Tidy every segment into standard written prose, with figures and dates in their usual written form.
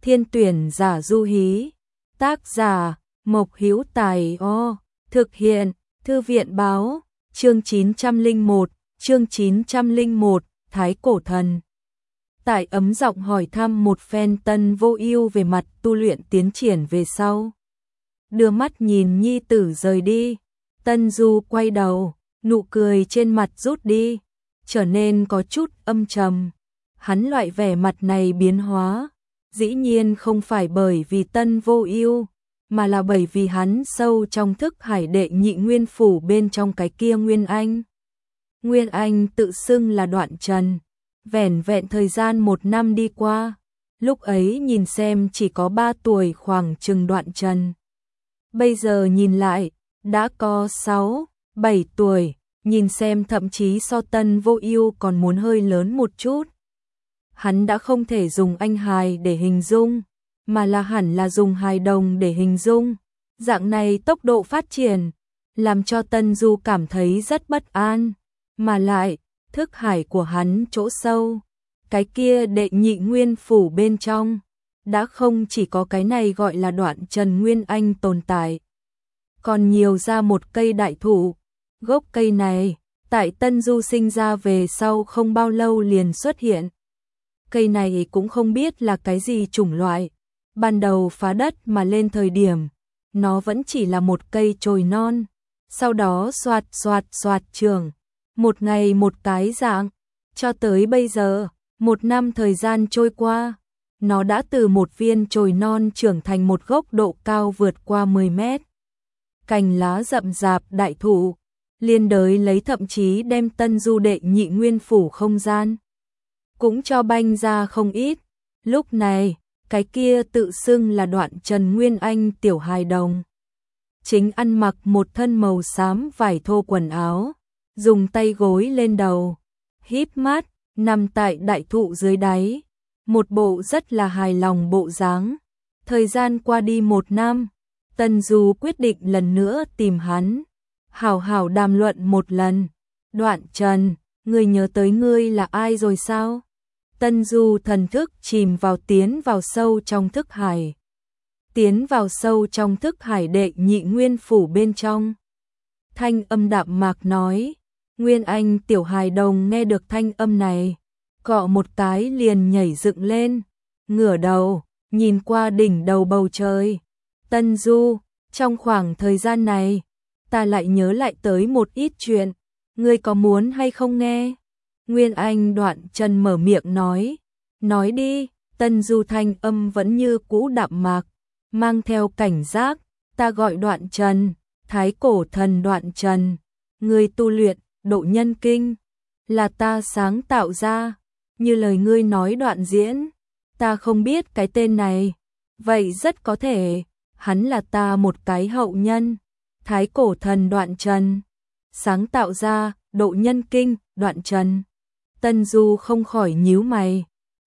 Thiên tuyển giả du hí. Tác giả Mộc Hữu Tài. Thực hiện Thư viện báo. Chương 901, Thái Cổ Thần. Tại ấm giọng hỏi thăm một phen Tân Vô Ưu về mặt tu luyện tiến triển về sau. Đưa mắt nhìn nhi tử rời đi, Tân Du quay đầu, nụ cười trên mặt rút đi, trở nên có chút âm trầm. Hắn loại vẻ mặt này biến hóa, dĩ nhiên không phải bởi vì Tân Vô Ưu, mà là bởi vì hắn sâu trong thức hải đệ nhị nguyên phủ bên trong cái kia Nguyên Anh. Nguyên Anh tự xưng là Đoạn Trần, vẻn vẹn thời gian 1 năm đi qua, lúc ấy nhìn xem chỉ có 3 tuổi khoảng chừng Đoạn Trần. Bây giờ nhìn lại, đã có 6, 7 tuổi, nhìn xem thậm chí so Tân Vô Ưu còn muốn hơi lớn một chút. Hắn đã không thể dùng anh hài để hình dung, mà là hẳn là dùng hài đồng để hình dung. Dạng này tốc độ phát triển, làm cho Tân Du cảm thấy rất bất an, mà lại, thức hải của hắn chỗ sâu, cái kia đệ nhị nguyên phủ bên trong, đã không chỉ có cái này gọi là Đoạn Trần Nguyên Anh tồn tại, còn nhiều ra một cây đại thụ. Gốc cây này, tại Tân Du sinh ra về sau không bao lâu liền xuất hiện. Cây này cũng không biết là cái gì chủng loại, ban đầu phá đất mà lên thời điểm, nó vẫn chỉ là một cây chồi non, sau đó xoạt trưởng, một ngày một cái dạng, cho tới bây giờ, 1 năm thời gian trôi qua, nó đã từ một viên chồi non trưởng thành một gốc độ cao vượt qua 10 mét. Cành lá rậm rạp đại thụ, liên đới lấy thậm chí đem Tân Du đệ nhị nguyên phủ không gian cũng cho banh ra không ít. Lúc này, cái kia tự xưng là Đoạn Trần Nguyên Anh tiểu hài đồng, chính ăn mặc một thân màu xám vải thô quần áo, dùng tay gối lên đầu, híp mắt, nằm tại đại thụ dưới đáy, một bộ rất là hài lòng bộ dáng. Thời gian qua đi 1 năm, Tân Du quyết định lần nữa tìm hắn, hảo hảo đàm luận một lần. Đoạn Trần, ngươi nhớ tới ngươi là ai rồi sao? Tân Du thần thức chìm vào tiến vào sâu trong thức hải. Tiến vào sâu trong thức hải đệ nhị nguyên phủ bên trong. Thanh âm đạm mạc nói, Nguyên Anh tiểu hài đồng nghe được thanh âm này, cọ một cái liền nhảy dựng lên, ngửa đầu, nhìn qua đỉnh đầu bầu trời. Tân Du, trong khoảng thời gian này, ta lại nhớ lại tới một ít chuyện, ngươi có muốn hay không nghe? Nguyên Anh Đoạn Trần mở miệng nói đi. Tân Du thanh âm vẫn như cũ đạm mạc, mang theo cảnh giác, ta gọi Đoạn Trần, Thái Cổ Thần Đoạn Trần, ngươi tu luyện Độ Nhân Kinh, là ta sáng tạo ra, như lời ngươi nói Đoạn Diễn, ta không biết cái tên này, vậy rất có thể, hắn là ta một cái hậu nhân. Thái Cổ Thần Đoạn Trần, sáng tạo ra Độ Nhân Kinh, Đoạn Trần. Tân Du không khỏi nhíu mày,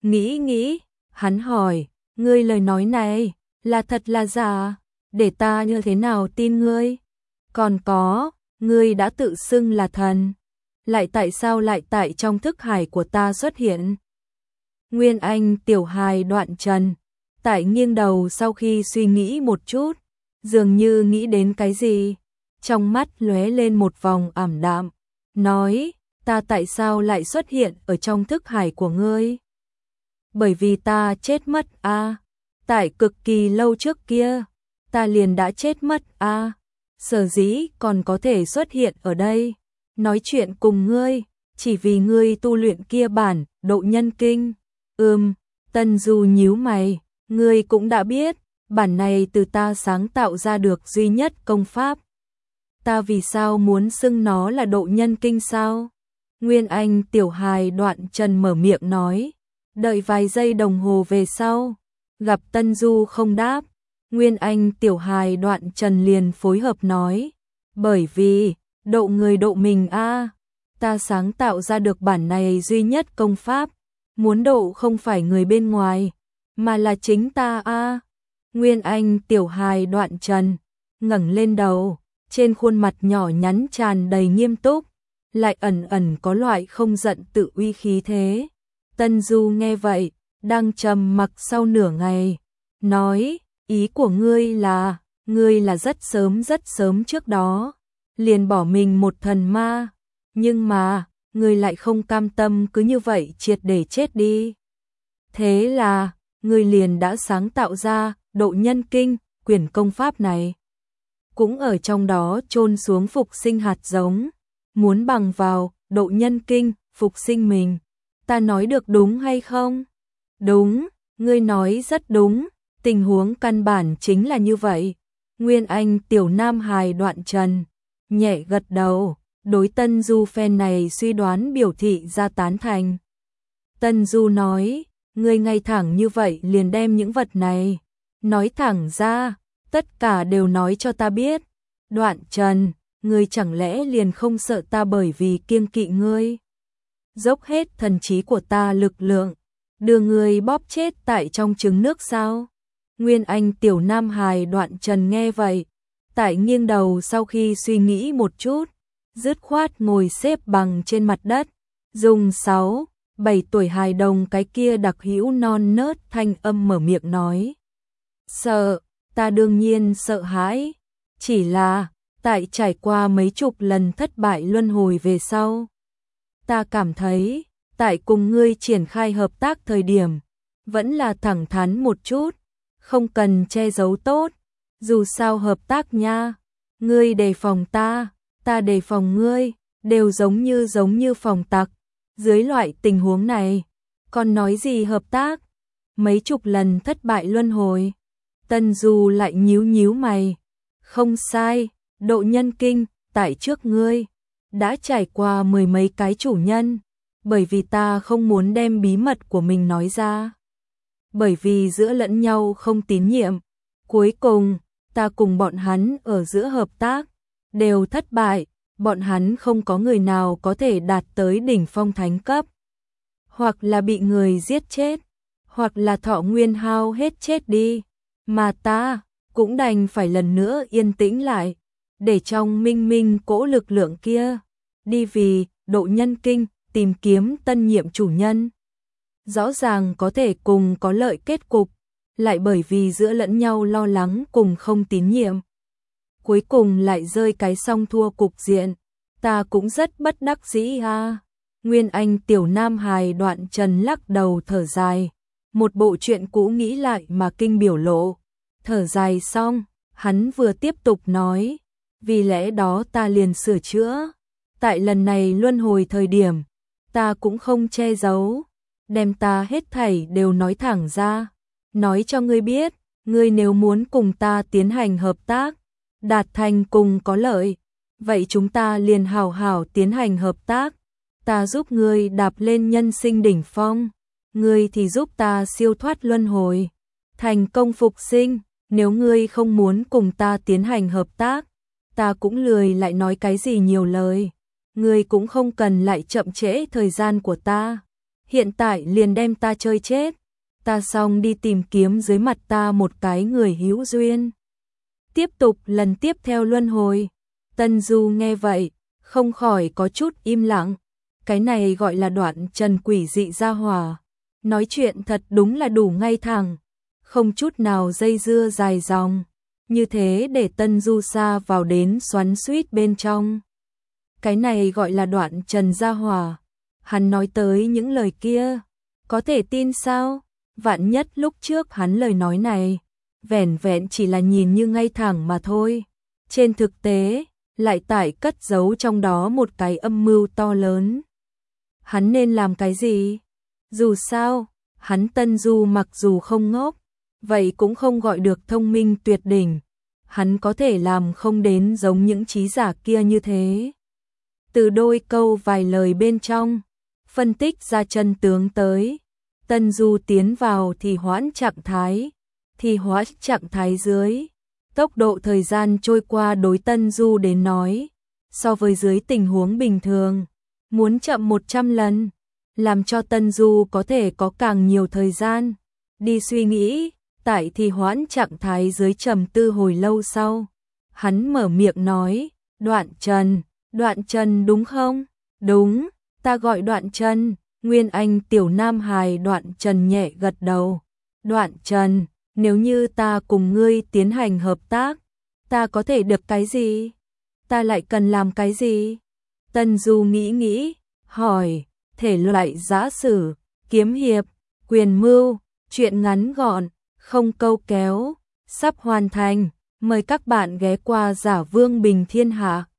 nghĩ, hắn hỏi, ngươi lời nói này, là thật là giả, để ta như thế nào tin ngươi? Còn có, ngươi đã tự xưng là thần, lại tại sao lại tại trong thức hải của ta xuất hiện? Nguyên Anh tiểu hài Đoạn Trần, tại nghiêng đầu sau khi suy nghĩ một chút, dường như nghĩ đến cái gì, trong mắt lóe lên một vòng ảm đạm, nói, ta tại sao lại xuất hiện ở trong thức hải của ngươi? Bởi vì ta chết mất a, tại cực kỳ lâu trước kia, ta liền đã chết mất a, sở dĩ còn có thể xuất hiện ở đây, nói chuyện cùng ngươi, chỉ vì ngươi tu luyện kia bản Độ Nhân Kinh. Tân Du nhíu mày, ngươi cũng đã biết, bản này từ ta sáng tạo ra được duy nhất công pháp. Ta vì sao muốn xưng nó là Độ Nhân Kinh sao? Nguyên Anh tiểu hài Đoạn Trần mở miệng nói, đợi vài giây đồng hồ về sau, gặp Tân Du không đáp, Nguyên Anh tiểu hài Đoạn Trần liền phối hợp nói, bởi vì, độ người độ mình a, ta sáng tạo ra được bản này duy nhất công pháp, muốn độ không phải người bên ngoài, mà là chính ta a. Nguyên Anh tiểu hài Đoạn Trần, ngẩng lên đầu, trên khuôn mặt nhỏ nhắn tràn đầy nghiêm túc, lại ẩn ẩn có loại không giận tự uy khí thế. Tân Du nghe vậy, đang trầm mặc sau nửa ngày, nói, ý của ngươi là rất sớm trước đó, liền bỏ mình một thần ma, nhưng mà, ngươi lại không cam tâm cứ như vậy triệt để chết đi. Thế là, ngươi liền đã sáng tạo ra Độ Nhân Kinh, quyển công pháp này. Cũng ở trong đó chôn xuống phục sinh hạt giống, muốn bằng vào Độ Nhân Kinh, phục sinh mình. Ta nói được đúng hay không? Đúng, ngươi nói rất đúng, tình huống căn bản chính là như vậy. Nguyên Anh tiểu nam hài Đoạn Trần, nhẹ gật đầu, đối Tân Du phen này suy đoán biểu thị ra tán thành. Tân Du nói, ngươi ngay thẳng như vậy liền đem những vật này, nói thẳng ra, tất cả đều nói cho ta biết. Đoạn Trần, ngươi chẳng lẽ liền không sợ ta bởi vì kiêng kỵ ngươi? Dốc hết thần trí của ta lực lượng, đưa ngươi bóp chết tại trong trứng nước sao? Nguyên Anh tiểu nam hài Đoạn Trần nghe vậy, tại nghiêng đầu sau khi suy nghĩ một chút, dứt khoát ngồi xếp bằng trên mặt đất, dùng 6, 7 tuổi hài đồng cái kia đặc hữu non nớt thanh âm mở miệng nói. Sợ, ta đương nhiên sợ hãi, chỉ là, tại trải qua mấy chục lần thất bại luân hồi về sau. Ta cảm thấy, tại cùng ngươi triển khai hợp tác thời điểm, vẫn là thẳng thắn một chút, không cần che giấu tốt, dù sao hợp tác nha, ngươi đề phòng ta đề phòng ngươi, đều giống như phòng tặc. Dưới loại tình huống này, còn nói gì hợp tác? Mấy chục lần thất bại luân hồi. Tân Du lại nhíu mày. Không sai, Độ Nhân Kinh, tại trước ngươi, đã trải qua 10 mấy cái chủ nhân, bởi vì ta không muốn đem bí mật của mình nói ra. Bởi vì giữa lẫn nhau không tín nhiệm, cuối cùng, ta cùng bọn hắn ở giữa hợp tác, đều thất bại. Bọn hắn không có người nào có thể đạt tới đỉnh phong thánh cấp, hoặc là bị người giết chết, hoặc là thọ nguyên hao hết chết đi, mà ta cũng đành phải lần nữa yên tĩnh lại, để trong minh minh cỗ lực lượng kia đi vì Độ Nhân Kinh tìm kiếm tân nhiệm chủ nhân. Rõ ràng có thể cùng có lợi kết cục, lại bởi vì giữa lẫn nhau lo lắng cùng không tín nhiệm, cuối cùng lại rơi cái song thua cục diện. Ta cũng rất bất đắc dĩ ha. Nguyên Anh tiểu nam hài Đoạn Trần lắc đầu thở dài, một bộ chuyện cũ nghĩ lại mà kinh biểu lộ. Thở dài xong, hắn vừa tiếp tục nói, vì lẽ đó ta liền sửa chữa. Tại lần này luân hồi thời điểm, ta cũng không che giấu, đem ta hết thảy đều nói thẳng ra, nói cho ngươi biết, ngươi nếu muốn cùng ta tiến hành hợp tác, đạt thành cùng có lợi, vậy chúng ta liền hảo hảo tiến hành hợp tác. Ta giúp ngươi đạp lên nhân sinh đỉnh phong, ngươi thì giúp ta siêu thoát luân hồi, thành công phục sinh. Nếu ngươi không muốn cùng ta tiến hành hợp tác, ta cũng lười lại nói cái gì nhiều lời. Ngươi cũng không cần lại chậm trễ thời gian của ta. Hiện tại liền đem ta chơi chết. Ta xong đi tìm kiếm dưới mặt ta một cái người hữu duyên. Tiếp tục lần tiếp theo luân hồi. Tân Du nghe vậy, không khỏi có chút im lặng. Cái này gọi là Đoạn Trần quỷ dị gia hỏa. Nói chuyện thật đúng là đủ ngay thẳng, không chút nào dây dưa dài dòng. Như thế để Tân Du xa vào đến xoắn xuýt bên trong. Cái này gọi là Đoạn Trần gia hỏa. Hắn nói tới những lời kia, có thể tin sao? Vạn nhất lúc trước hắn lời nói này, vẻn vẹn chỉ là nhìn như ngay thẳng mà thôi. Trên thực tế, lại tải cất giấu trong đó một cái âm mưu to lớn. Hắn nên làm cái gì? Dù sao, hắn Tân Du mặc dù không ngốc, vậy cũng không gọi được thông minh tuyệt đỉnh. Hắn có thể làm không đến giống những trí giả kia như thế. Từ đôi câu vài lời bên trong, phân tích ra chân tướng tới. Tân Du tiến vào thì hoãn trạng thái, thì hoãn trạng thái dưới. Tốc độ thời gian trôi qua đối Tân Du đến nói, so với dưới tình huống bình thường, muốn chậm 100 lần, làm cho Tân Du có thể có càng nhiều thời gian đi suy nghĩ. Tại thì hoãn trạng thái dưới trầm tư hồi lâu sau, hắn mở miệng nói, Đoạn Trần đúng không? Đúng, ta gọi Đoạn Trần. Nguyên Anh tiểu nam hài Đoạn Trần nhẹ gật đầu. Đoạn Trần, Nếu như ta cùng ngươi tiến hành hợp tác, ta có thể được cái gì? Ta lại cần làm cái gì? Tân Du nghĩ, hỏi, thể loại giã sử, kiếm hiệp, quyền mưu, truyện ngắn gọn, không câu kéo, sắp hoàn thành. Mời các bạn ghé qua Giả Vương Bình Thiên Hạ.